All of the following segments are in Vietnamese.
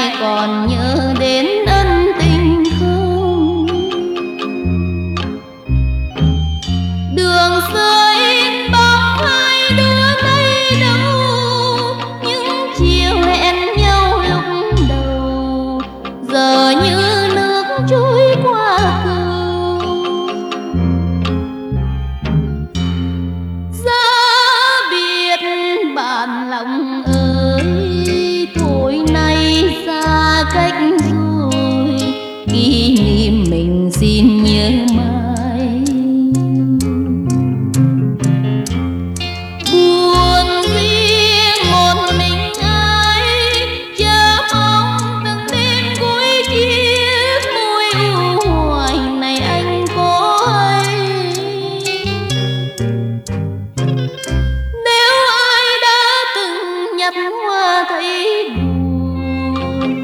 ai còn nhớ đến ân tình không? Đường xưa in bóng hai đứa lấy đâu, những chiều hẹn nhau lúc đầu giờ như nước trôi qua cầu. Giá biệt bạn lòng ơi, thôi nay xa cách rồi, kỷ niệm mình xin nhớ mãi. Buồn riêng một mình ai, chờ mong từng đêm cuối chiếc môi u hoài này anh có hay. Nếu ai đã từng nhặt hoa thấy buồn,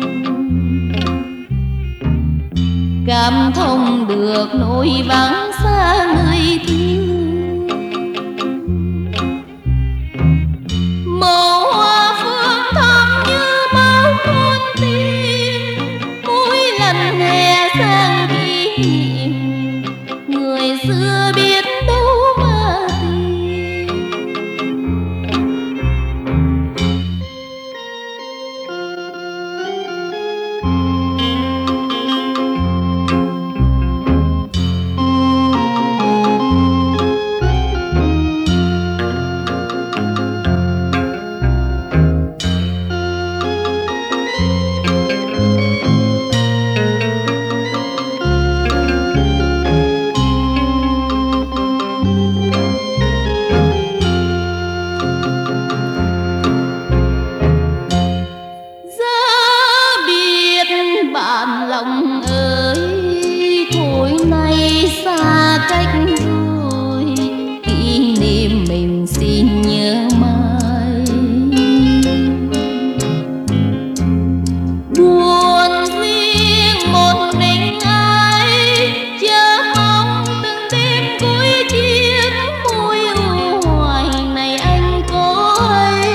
cảm thông được nỗi vắng xa người thương. Màu hoa phương thắm như máu con tim, mỗi lần hè sang kỷ niệm người xưa biết đâu mà tìm. Bạn lòng ơi, thôi nay xa cách rồi, kỷ niệm mình xin nhớ mãi. Buồn riêng một mình ai, chờ mong từng đêm cuối chiếc môi u hoài này anh có hay.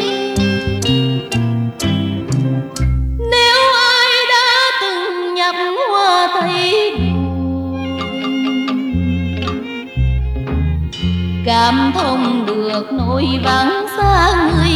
Nếu ai đã từng nhặt hoa thấy buồn, cảm thông được nỗi vắng xa người